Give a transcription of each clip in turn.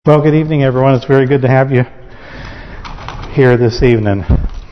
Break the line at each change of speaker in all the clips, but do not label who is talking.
Well, good evening, everyone. It's very good to have you here this evening.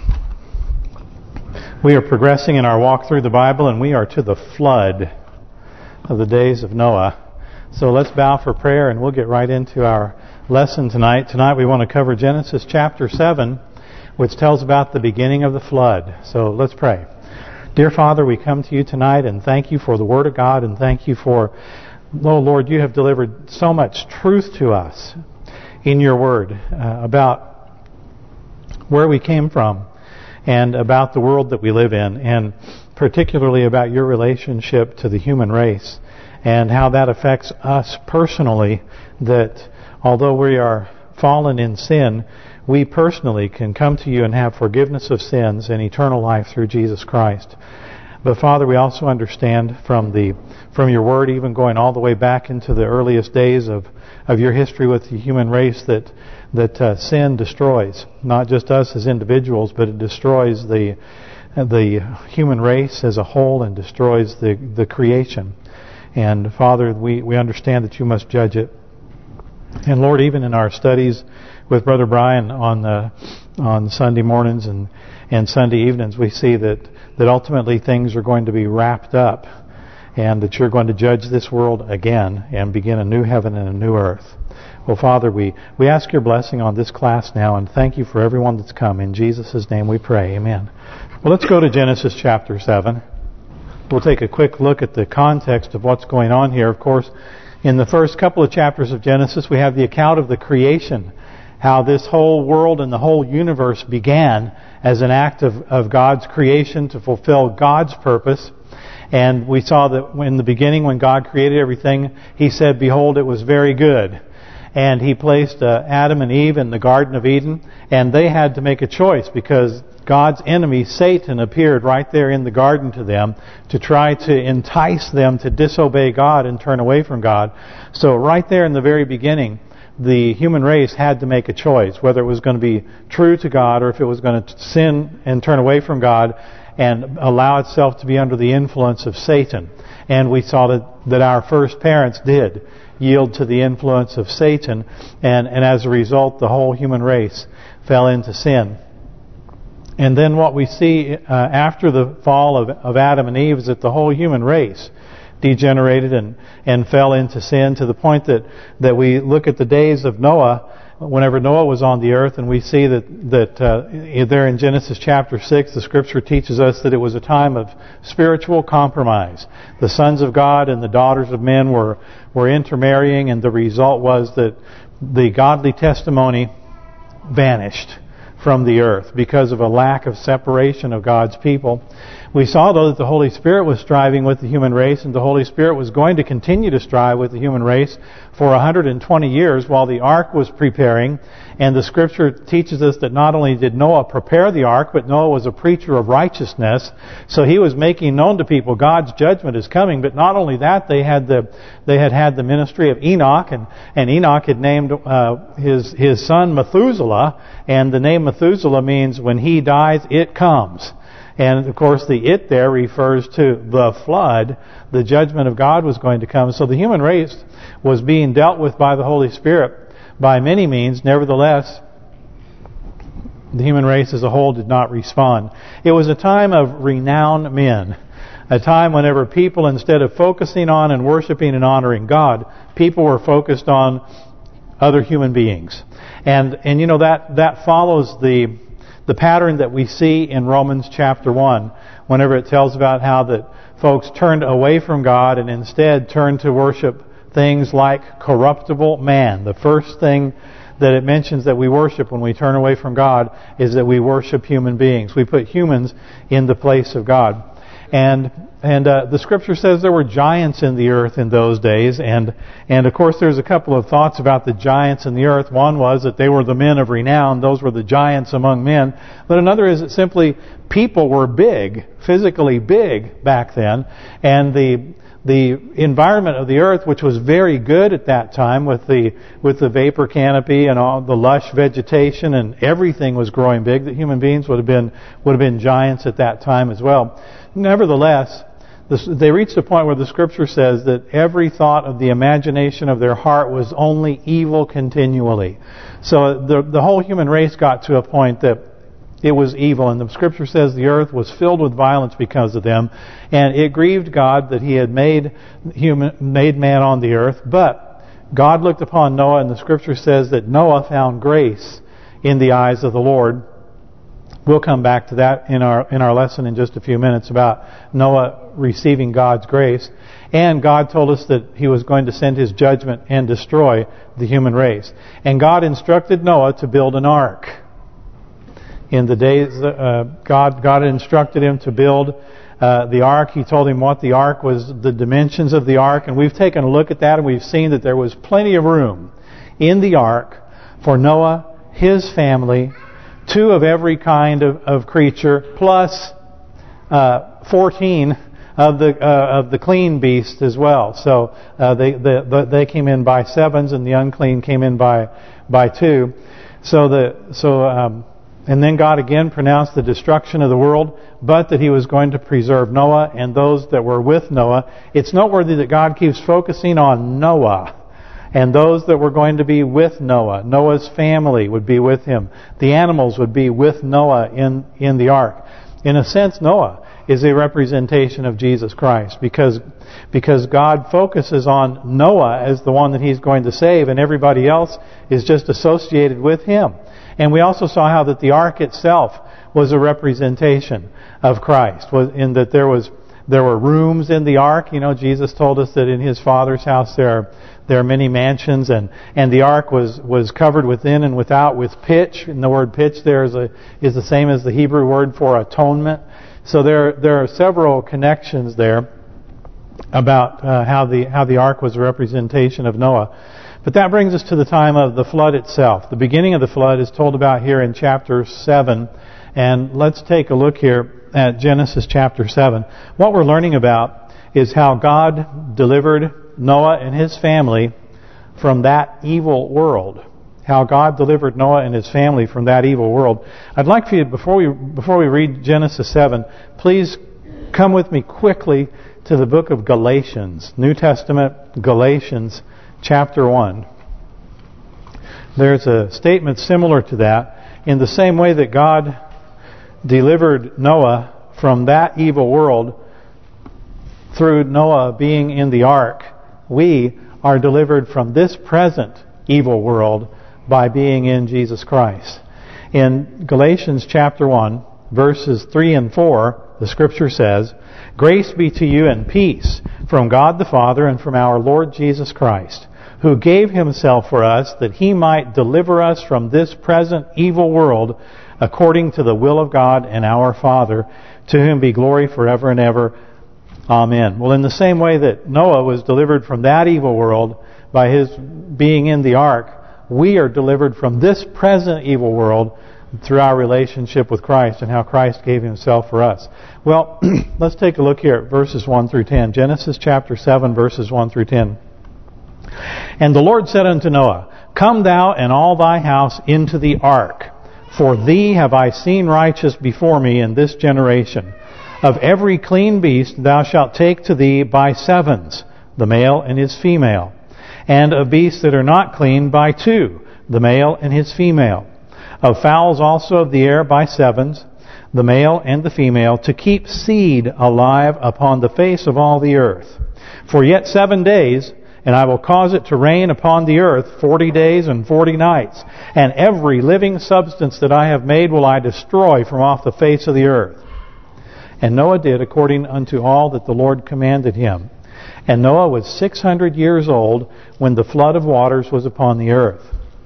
We are progressing in our walk through the Bible, and we are to the flood of the days of Noah. So let's bow for prayer, and we'll get right into our lesson tonight. Tonight we want to cover Genesis chapter 7, which tells about the beginning of the flood. So let's pray. Dear Father, we come to you tonight and thank you for the Word of God, and thank you for... Oh, Lord, you have delivered so much truth to us in your word about where we came from and about the world that we live in, and particularly about your relationship to the human race and how that affects us personally, that although we are fallen in sin, we personally can come to you and have forgiveness of sins and eternal life through Jesus Christ. But Father, we also understand from your word, even going all the way back into the earliest days of your history with the human race, that sin destroys not just us as individuals, but it destroys the human race as a whole and destroys the creation. And Father, we understand that you must judge it. And Lord, even in our studies with Brother Brian on Sunday mornings and Sunday evenings, we see that ultimately things are going to be wrapped up, and that you're going to judge this world again and begin a new heaven and a new earth. Well, Father, we ask your blessing on this class now, and thank you for everyone that's come. In Jesus' name we pray. Amen. Well, let's go to Genesis chapter 7. We'll take a quick look at the context of what's going on here. Of course, in the first couple of chapters of Genesis, we have the account of the creation, how this whole world and the whole universe began as an act of God's creation to fulfill God's purpose. And we saw that in the beginning, when God created everything, He said, "Behold, it was very good." And He placed Adam and Eve in the Garden of Eden, and they had to make a choice because God's enemy, Satan, appeared right there in the garden to them to try to entice them to disobey God and turn away from God. So right there in the very beginning, the human race had to make a choice, whether it was going to be true to God or if it was going to sin and turn away from God and allow itself to be under the influence of Satan. And we saw that our first parents did yield to the influence of Satan, and as a result the whole human race fell into sin. And then what we see after the fall of Adam and Eve is that the whole human race degenerated and fell into sin, to the point that we look at the days of Noah, whenever Noah was on the earth, and we see that there in Genesis chapter 6, the Scripture teaches us that it was a time of spiritual compromise. The sons of God and the daughters of men were intermarrying, and the result was that the godly testimony vanished from the earth because of a lack of separation of God's people. We saw, though, that the Holy Spirit was striving with the human race, and the Holy Spirit was going to continue to strive with the human race for 120 years while the ark was preparing. And the Scripture teaches us that not only did Noah prepare the ark, but Noah was a preacher of righteousness. So he was making known to people God's judgment is coming. But not only that, they had the ministry of Enoch, and Enoch had named his son Methuselah, and the name Methuselah means when he dies, it comes. And, of course, the "it" there refers to the flood. The judgment of God was going to come. So the human race was being dealt with by the Holy Spirit by many means. Nevertheless, the human race as a whole did not respond. It was a time of renowned men. A time whenever people, instead of focusing on and worshiping and honoring God, people were focused on other human beings. And you know, that follows the pattern that we see in Romans chapter 1, whenever it tells about how that folks turned away from God and instead turned to worship things like corruptible man. The first thing that it mentions that we worship when we turn away from God is that we worship human beings. We put humans in the place of God. And the Scripture says there were giants in the earth in those days, and of course there's a couple of thoughts about the giants in the earth. One was that they were the men of renown; those were the giants among men. But another is that simply people were big, physically big back then, and the environment of the earth, which was very good at that time, with the vapor canopy and all the lush vegetation, and everything was growing big, that human beings would have been giants at that time as well. Nevertheless, they reached a point where the Scripture says that every thought of the imagination of their heart was only evil continually. So the whole human race got to a point that it was evil, and the Scripture says the earth was filled with violence because of them, and it grieved God that He had made man on the earth. But God looked upon Noah, and the Scripture says that Noah found grace in the eyes of the Lord. We'll come back to that in our lesson in just a few minutes about Noah receiving God's grace. And God told us that He was going to send His judgment and destroy the human race. And God instructed Noah to build an ark. In the days, God instructed him to build the ark. He told him what the ark was, the dimensions of the ark. And we've taken a look at that, and we've seen that there was plenty of room in the ark for Noah, his family, 2 of every kind of creature, plus 14 of the clean beast as well. So they came in by 7s, and the unclean came in by 2. And then God again pronounced the destruction of the world, but that He was going to preserve Noah and those that were with Noah. It's noteworthy that God keeps focusing on Noah and those that were going to be with Noah. Noah's family would be with him. The animals would be with Noah in the ark. In a sense, Noah is a representation of Jesus Christ because God focuses on Noah as the one that He's going to save, and everybody else is just associated with him. And we also saw how that the ark itself was a representation of Christ, in that there were rooms in the ark. You know, Jesus told us that in His Father's house there are many mansions, and the ark was covered within and without with pitch. And the word pitch there is the same as the Hebrew word for atonement. So there are several connections there about how the ark was a representation of Noah. But that brings us to the time of the flood itself. The beginning of the flood is told about here in chapter 7. And let's take a look here at Genesis chapter 7. What we're learning about is how God delivered Noah and his family from that evil world. How God delivered Noah and his family from that evil world. I'd like for you, before we read Genesis 7, please come with me quickly to the book of Galatians, New Testament, Galatians chapter 1. There's a statement similar to that. In the same way that God delivered Noah from that evil world through Noah being in the ark, we are delivered from this present evil world by being in Jesus Christ. In Galatians chapter 1, verses 3 and 4, the Scripture says, "Grace be to you and peace from God the Father and from our Lord Jesus Christ, who gave Himself for us that He might deliver us from this present evil world according to the will of God and our Father, to whom be glory forever and ever. Amen." Well, in the same way that Noah was delivered from that evil world by his being in the ark, we are delivered from this present evil world through our relationship with Christ and how Christ gave Himself for us. Well, let's take a look here at verses 1 through 10. Genesis chapter 7, verses 1 through 10. "And the Lord said unto Noah, Come thou and all thy house into the ark, for thee have I seen righteous before me in this generation. Of every clean beast thou shalt take to thee by 7s, the male and his female, and of beasts that are not clean by 2, the male and his female. Of fowls also of the air by 7s, the male and the female, to keep seed alive upon the face of all the earth. For yet 7 days, and I will cause it to rain upon the earth 40 days and 40 nights. And every living substance that I have made will I destroy from off the face of the earth. And Noah did according unto all that the Lord commanded him. And Noah was 600 years old when the flood of waters was upon the earth.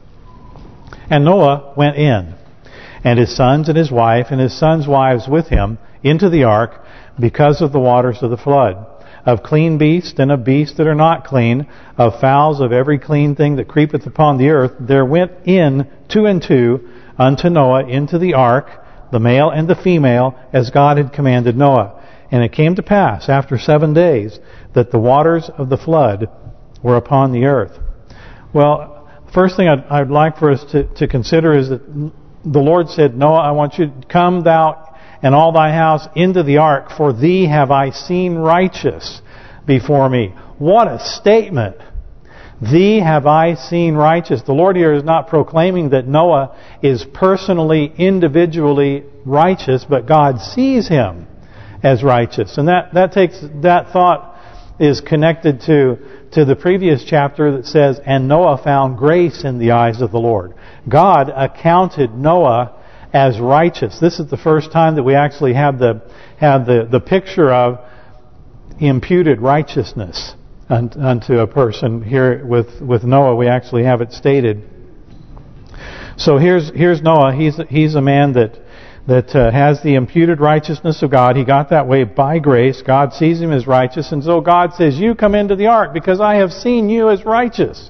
And Noah went in, and his sons and his wife and his sons' wives with him, into the ark, because of the waters of the flood. Of clean beasts and of beasts that are not clean, of fowls, of every clean thing that creepeth upon the earth, there went in 2 and 2 unto Noah into the ark, the male and the female, as God had commanded Noah. And it came to pass after 7 days that the waters of the flood were upon the earth." Well, first thing I'd like for us to consider is that the Lord said, "Noah, I want you to come thou and all thy house into the ark, for thee have I seen righteous before me. What a statement! Thee have I seen righteous. The Lord here is not proclaiming that Noah is personally, individually righteous, but God sees him as righteous. And that thought is connected to the previous chapter that says, and Noah found grace in the eyes of the Lord. God accounted Noah as righteous. This is the first time that we actually have the picture of imputed righteousness unto a person. Here with Noah, we actually have it stated. So here's Noah. He's a man that has the imputed righteousness of God. He got that way by grace. God sees him as righteous, and so God says, "You come into the ark because I have seen you as righteous."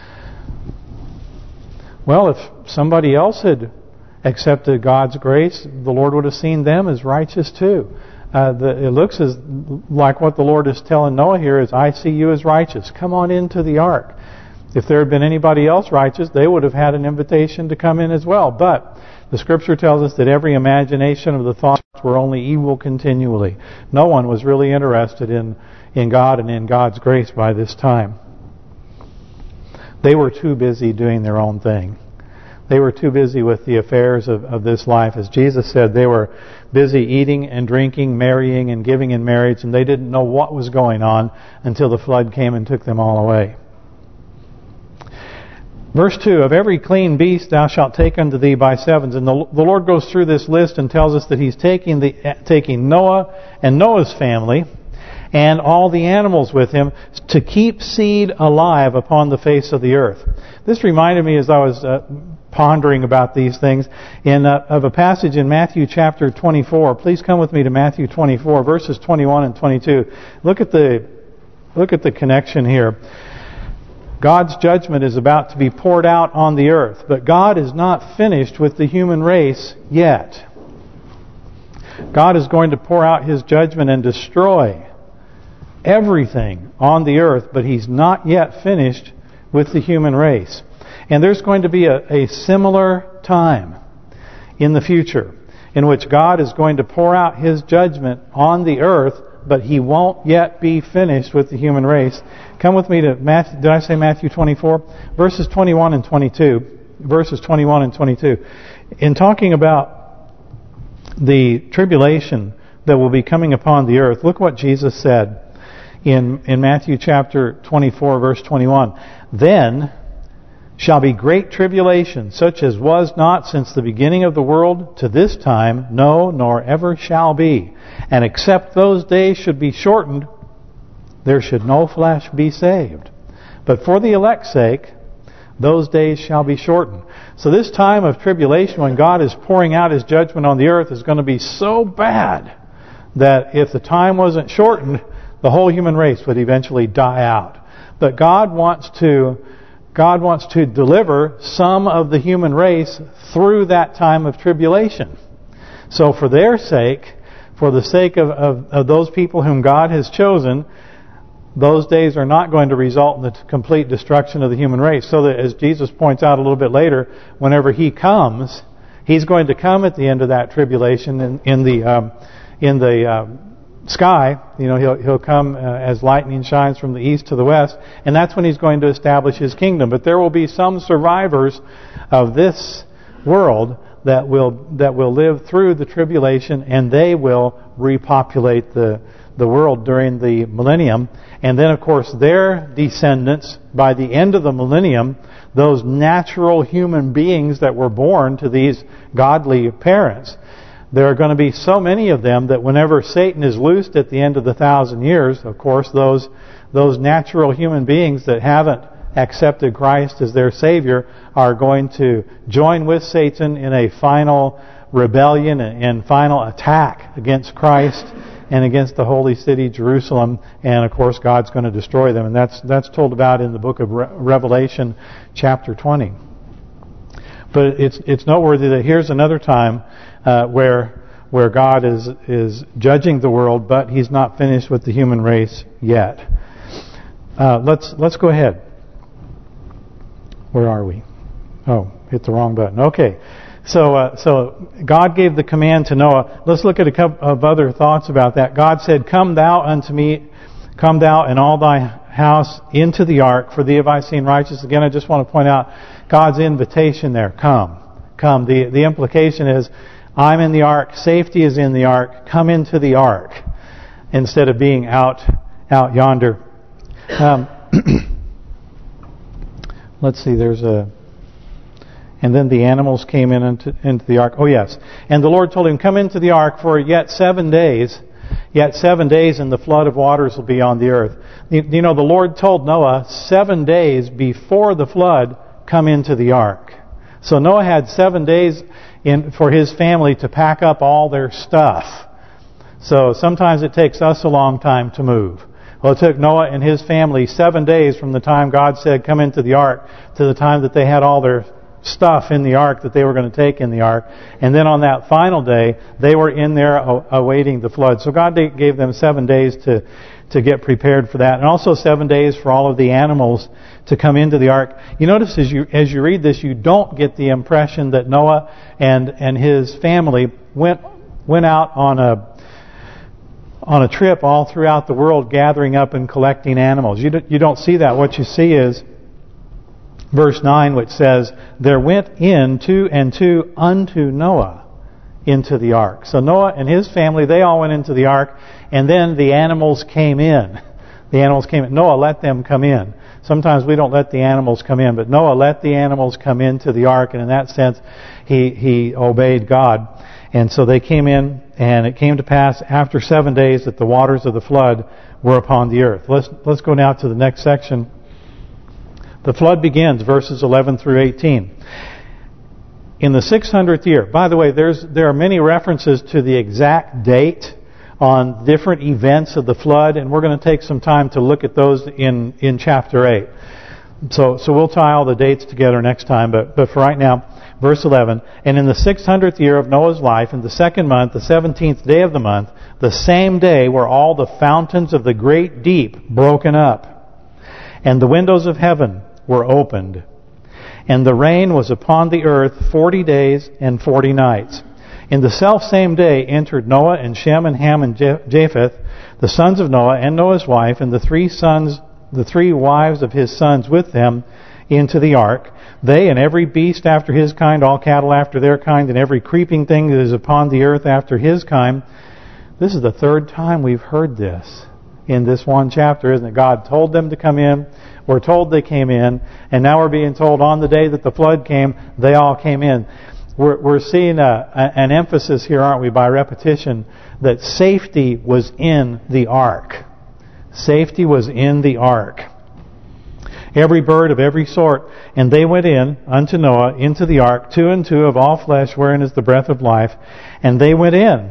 Well, if somebody else had accepted God's grace, the Lord would have seen them as righteous too. It looks like what the Lord is telling Noah here is, I see you as righteous. Come on into the ark. If there had been anybody else righteous, they would have had an invitation to come in as well. But the Scripture tells us that every imagination of the thoughts were only evil continually. No one was really interested in God and in God's grace by this time. They were too busy doing their own thing. They were too busy with the affairs of this life. As Jesus said, they were busy eating and drinking, marrying and giving in marriage, and they didn't know what was going on until the flood came and took them all away. Verse 2, of every clean beast thou shalt take unto thee by sevens. And the Lord goes through this list and tells us that He's taking Noah and Noah's family and all the animals with him to keep seed alive upon the face of the earth. This reminded me as I was pondering about these things of a passage in Matthew chapter 24. Please come with me to Matthew 24, verses 21 and 22. Look at the connection here. God's judgment is about to be poured out on the earth, but God is not finished with the human race yet. God is going to pour out His judgment and destroy everything on the earth, but He's not yet finished with the human race. And there's going to be a similar time in the future in which God is going to pour out His judgment on the earth, but He won't yet be finished with the human race. Come with me to Matthew. Did I say Matthew 24? Verses 21 and 22. Verses 21 and 22. In talking about the tribulation that will be coming upon the earth, look what Jesus said in Matthew chapter 24, verse 21. Then shall be great tribulation, such as was not since the beginning of the world to this time, no, nor ever shall be. And except those days should be shortened, there should no flesh be saved. But for the elect's sake, those days shall be shortened. So this time of tribulation, when God is pouring out His judgment on the earth, is going to be so bad that if the time wasn't shortened, the whole human race would eventually die out. But God wants to deliver some of the human race through that time of tribulation. So for their sake, for the sake of those people whom God has chosen, those days are not going to result in the complete destruction of the human race. So that, as Jesus points out a little bit later, whenever He comes, He's going to come at the end of that tribulation in the sky. You know, He'll come as lightning shines from the east to the west, and that's when He's going to establish His kingdom. But there will be some survivors of this world that will live through the tribulation, and they will repopulate the world during the millennium. And then, of course, their descendants, by the end of the millennium, those natural human beings that were born to these godly parents, there are going to be so many of them that whenever Satan is loosed at the end of the 1,000 years, of course, those natural human beings that haven't accepted Christ as their Savior are going to join with Satan in a final rebellion and final attack against Christ and against the holy city, Jerusalem. And, of course, God's going to destroy them. And that's told about in the book of Revelation, chapter 20. But it's noteworthy that here's another time where God is judging the world, but He's not finished with the human race yet. Let's go ahead. Where are we? Oh, hit the wrong button. Okay. So God gave the command to Noah. Let's look at a couple of other thoughts about that. God said, "Come thou unto me, come thou and all thy house into the ark, for thee have I seen righteous." Again, I just want to point out God's invitation there. Come. The implication is, I'm in the ark, safety is in the ark, come into the ark, instead of being out yonder. Let's see, and then the animals came into the ark. Oh yes. And the Lord told him, "Come into the ark, for yet 7 days, and the flood of waters will be on the earth." You know, the Lord told Noah 7 days before the flood, come into the ark. So Noah had 7 days for his family to pack up all their stuff. So sometimes it takes us a long time to move. Well, it took Noah and his family 7 days from the time God said, "Come into the ark," to the time that they had all their stuff in the ark that they were going to take in the ark. And then on that final day, they were in there awaiting the flood. So God gave them 7 days to get prepared for that. And also 7 days for all of the animals to come into the ark. You notice as you read this, you don't get the impression that Noah and his family went out on a trip all throughout the world gathering up and collecting animals. You don't see that. What you see is verse 9, which says, "There went in two and two unto Noah into the ark." So Noah and his family, they all went into the ark, and then the animals came in. Noah let them come in. Sometimes we don't let the animals come in, but Noah let the animals come into the ark, and in that sense, he obeyed God. And so they came in, and it came to pass after 7 days that the waters of the flood were upon the earth. Let's go now to the next section. The flood begins, verses 11 through 18. In the 600th year. By the way, there are many references to the exact date on different events of the flood, and we're going to take some time to look at those in chapter 8. So we'll tie all the dates together next time, but for right now, verse 11, "And in the 600th year of Noah's life, in the 2nd month, the 17th day of the month, the same day were all the fountains of the great deep broken up, and the windows of heaven were opened. And the rain was upon the earth 40 days and 40 nights. In the selfsame day entered Noah and Shem and Ham and Japheth, the sons of Noah, and Noah's wife, and the three wives of his sons with them, into the ark. They and every beast after his kind, all cattle after their kind, and every creeping thing that is upon the earth after his kind." This is the third time we've heard this in this one chapter, isn't it? God told them to come in. We're told they came in, and now we're being told on the day that the flood came, they all came in. We're seeing an emphasis here, aren't we, by repetition, that safety was in the ark. Safety was in the ark. Every bird of every sort, and they went in unto Noah into the ark, 2 and 2 of all flesh, wherein is the breath of life. And they went in.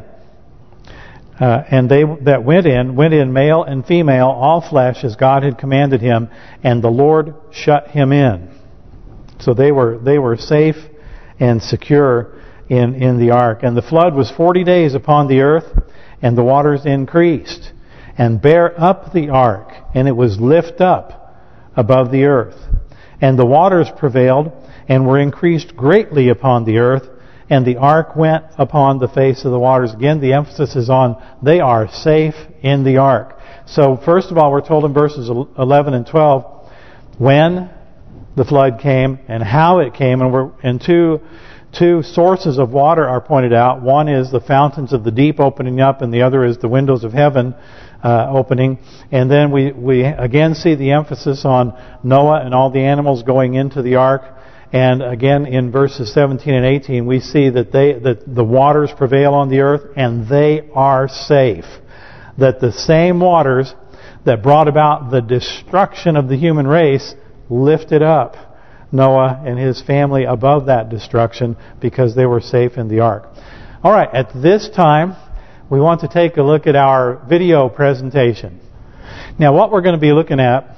And they that went in male and female, all flesh, as God had commanded him, and the Lord shut him in. So they were safe and secure in the ark. And the flood was 40 days upon the earth, and the waters increased, and bare up the ark, and it was lift up above the earth. And the waters prevailed, and were increased greatly upon the earth, and the ark went upon the face of the waters. Again, the emphasis is on they are safe in the ark. So first of all, we're told in verses 11 and 12 when the flood came and how it came, and two sources of water are pointed out. One is the fountains of the deep opening up, and the other is the windows of heaven opening. And then we again see the emphasis on Noah and all the animals going into the ark. And again, in verses 17 and 18, we see that the waters prevail on the earth, and they are safe. That the same waters that brought about the destruction of the human race lifted up Noah and his family above that destruction because they were safe in the ark. All right, at this time, we want to take a look at our video presentation. Now, what we're going to be looking at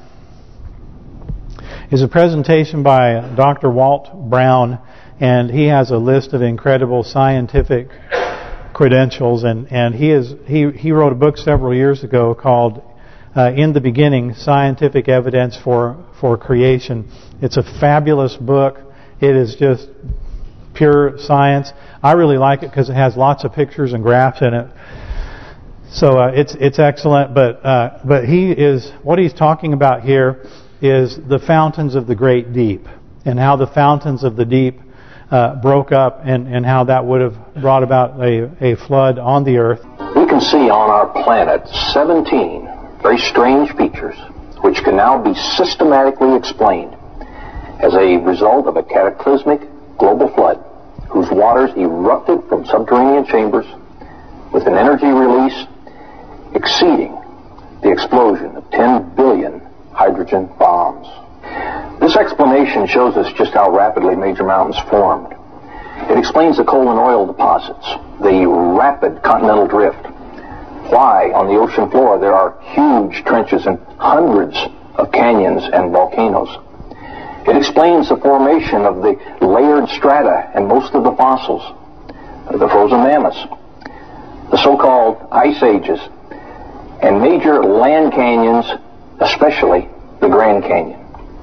is a presentation by Dr. Walt Brown, and he has a list of incredible scientific credentials, and he wrote a book several years ago called In the Beginning, Scientific Evidence for Creation. It's a fabulous book. It is just pure science. I really like it because it has lots of pictures and graphs in it. So it's excellent. But what he's talking about here is the fountains of the great deep, and how the fountains of the deep broke up, and how that would have brought about a flood on the earth.
We can see on our planet 17 very strange features which can now be systematically explained as a result of a cataclysmic global flood whose waters erupted from subterranean chambers with an energy release exceeding the explosion of 10 billion hydrogen bombs. This explanation shows us just how rapidly major mountains formed. It explains the coal and oil deposits, the rapid continental drift, why on the ocean floor there are huge trenches and hundreds of canyons and volcanoes. It explains the formation of the layered strata and most of the fossils, the frozen mammoths, the so-called ice ages, and major land canyons, especially the Grand Canyon.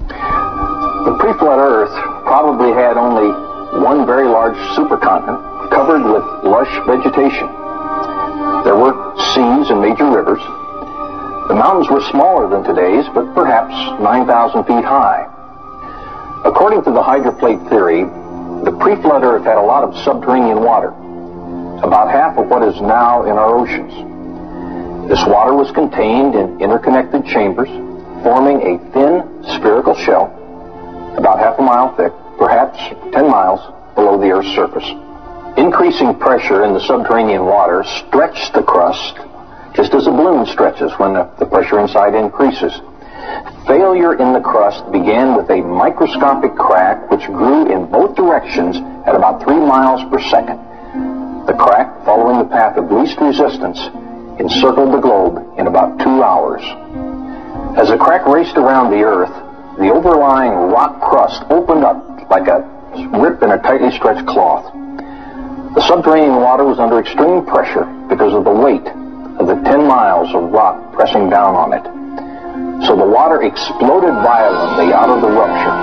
The pre-flood Earth probably had only one very large supercontinent covered with lush vegetation. There were seas and major rivers. The mountains were smaller than today's, but perhaps 9,000 feet high. According to the hydroplate theory, the pre-flood Earth had a lot of subterranean water, about half of what is now in our oceans. This water was contained in interconnected chambers, forming a thin spherical shell, about half a mile thick, perhaps 10 miles below the Earth's surface. Increasing pressure in the subterranean water stretched the crust, just as a balloon stretches when the pressure inside increases. Failure in the crust began with a microscopic crack which grew in both directions at about 3 miles per second. The crack, following the path of least resistance, encircled the globe in about 2 hours. As the crack raced around the Earth, the overlying rock crust opened up like a rip in a tightly stretched cloth. The subterranean water was under extreme pressure because of the weight of the 10 miles of rock pressing down on it. So the water exploded violently out of the rupture.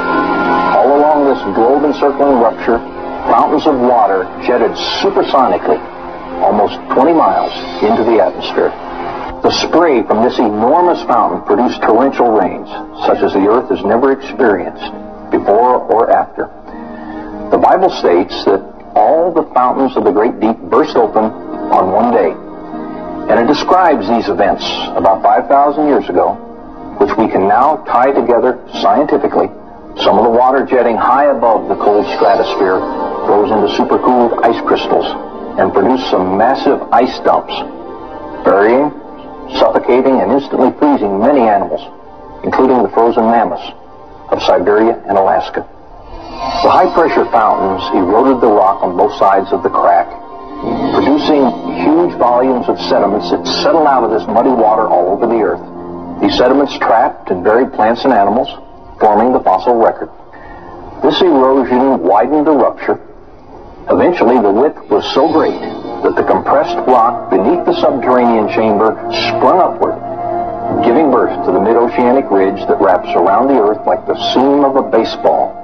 All along this globe-encircling rupture, fountains of water jetted supersonically almost 20 miles into the atmosphere. The spray from this enormous fountain produced torrential rains, such as the Earth has never experienced before or after. The Bible states that all the fountains of the great deep burst open on one day. And it describes these events about 5,000 years ago, which we can now tie together scientifically. Some of the water jetting high above the cold stratosphere rose into supercooled ice crystals and produced some massive ice dumps, burying, suffocating, and instantly freezing many animals, including the frozen mammoths of Siberia and Alaska. The high-pressure fountains eroded the rock on both sides of the crack, producing huge volumes of sediments that settled out of this muddy water all over the Earth. These sediments trapped and buried plants and animals, forming the fossil record. This erosion widened the rupture. Eventually, the width was so great that the compressed rock beneath the subterranean chamber sprung upward, giving birth to the mid-oceanic ridge that wraps around the Earth like the seam of a baseball.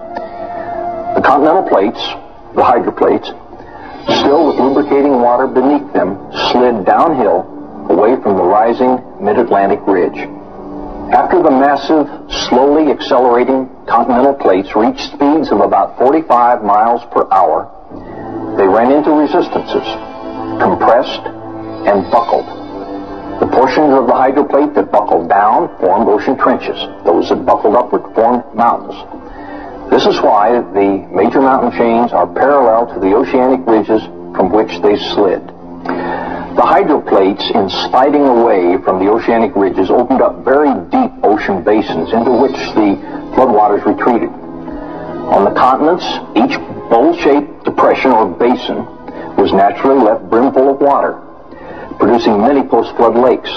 The continental plates, the hydroplates, still with lubricating water beneath them, slid downhill away from the rising mid-Atlantic ridge. After the massive, slowly accelerating continental plates reached speeds of about 45 miles per hour, they ran into resistances, compressed, and buckled. The portions of the hydroplate that buckled down formed ocean trenches. Those that buckled upward formed mountains. This is why the major mountain chains are parallel to the oceanic ridges from which they slid. The hydroplates, in sliding away from the oceanic ridges, opened up very deep ocean basins into which the floodwaters retreated. On the continents, each bowl-shaped depression or basin was naturally left brimful of water, producing many post-flood lakes.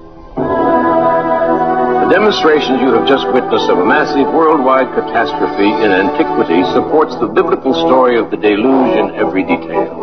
The demonstrations you have just witnessed of a massive worldwide catastrophe in antiquity supports the biblical story of the deluge in every detail.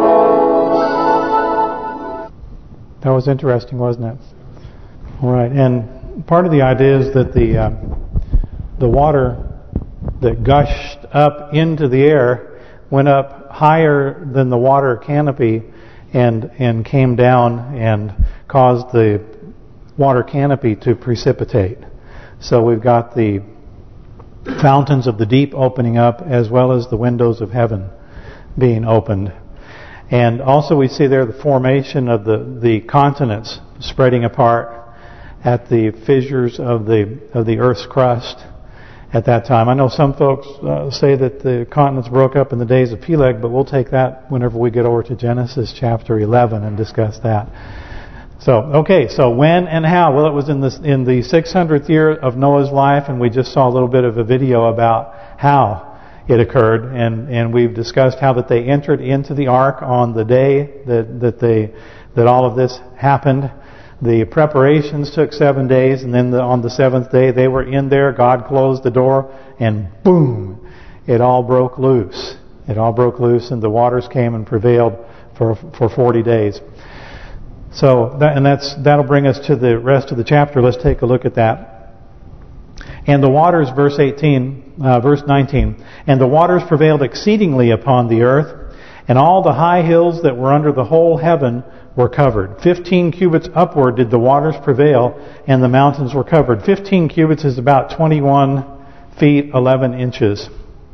That was interesting, wasn't it? All right, and part of the idea is that the water that gushed up into the air, went up higher than the water canopy and came down and caused the water canopy to precipitate. So we've got the fountains of the deep opening up as well as the windows of heaven being opened. And also we see there the formation of the continents spreading apart at the fissures of the Earth's crust at that time. I know some folks say that the continents broke up in the days of Peleg, but we'll take that whenever we get over to Genesis chapter 11 and discuss that. So, okay, so when and how? Well, it was in the 600th year of Noah's life, and we just saw a little bit of a video about how it occurred, and we've discussed how that they entered into the ark on the day that all of this happened. The preparations took 7 days, and then on the 7th day they were in there. God closed the door, and boom, it all broke loose. It all broke loose, and the waters came and prevailed for 40 days. So that'll bring us to the rest of the chapter. Let's take a look at that. And the waters, verse 19, and the waters prevailed exceedingly upon the earth, and all the high hills that were under the whole heaven were covered. 15 cubits upward did the waters prevail, and the mountains were covered. 15 cubits is about 21 feet 11 inches.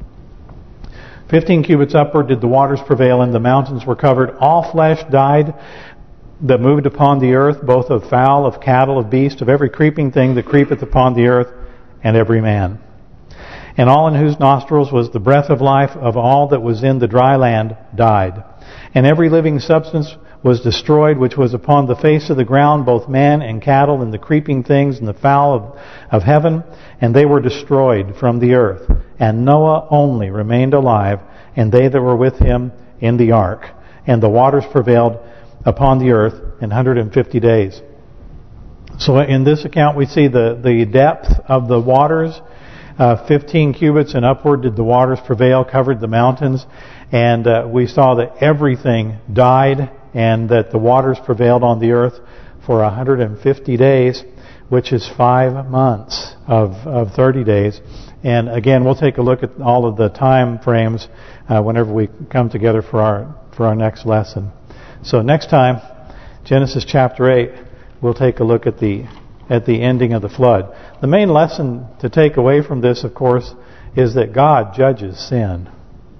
15 cubits upward did the waters prevail, and the mountains were covered. All flesh died that moved upon the earth, both of fowl, of cattle, of beast, of every creeping thing that creepeth upon the earth, and every man. And all in whose nostrils was the breath of life of all that was in the dry land died. And every living substance was destroyed, which was upon the face of the ground, both man and cattle, and the creeping things, and the fowl of heaven, and they were destroyed from the earth. And Noah only remained alive, and they that were with him in the ark. And the waters prevailed upon the earth in 150 days. So in this account we see the depth of the waters, 15 cubits and upward did the waters prevail, covered the mountains, and we saw that everything died and that the waters prevailed on the earth for 150 days, which is 5 months of 30 days. And again, we'll take a look at all of the time frames whenever we come together for our next lesson. So next time, Genesis chapter 8, we'll take a look at the ending of the flood. The main lesson to take away from this, of course, is that God judges sin.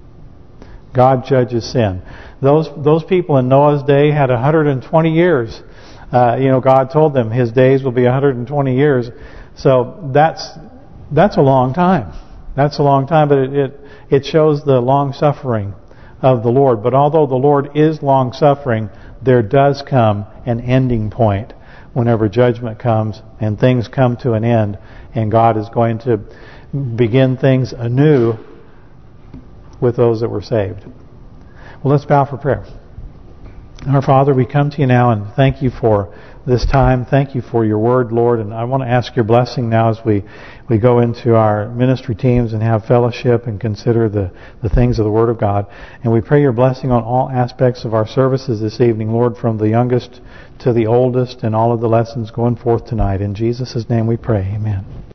God judges sin. Those people in Noah's day had 120 years. God told them his days will be 120 years. So that's a long time. That's a long time, but it shows the long suffering of the Lord. But although the Lord is long suffering, there does come an ending point whenever judgment comes and things come to an end, and God is going to begin things anew with those that were saved. Well, let's bow for prayer. Our Father, we come to you now and thank you for this time. Thank you for your word, Lord. And I want to ask your blessing now as we go into our ministry teams and have fellowship and consider the things of the Word of God. And we pray your blessing on all aspects of our services this evening, Lord, from the youngest to the oldest and all of the lessons going forth tonight. In Jesus' name we pray. Amen.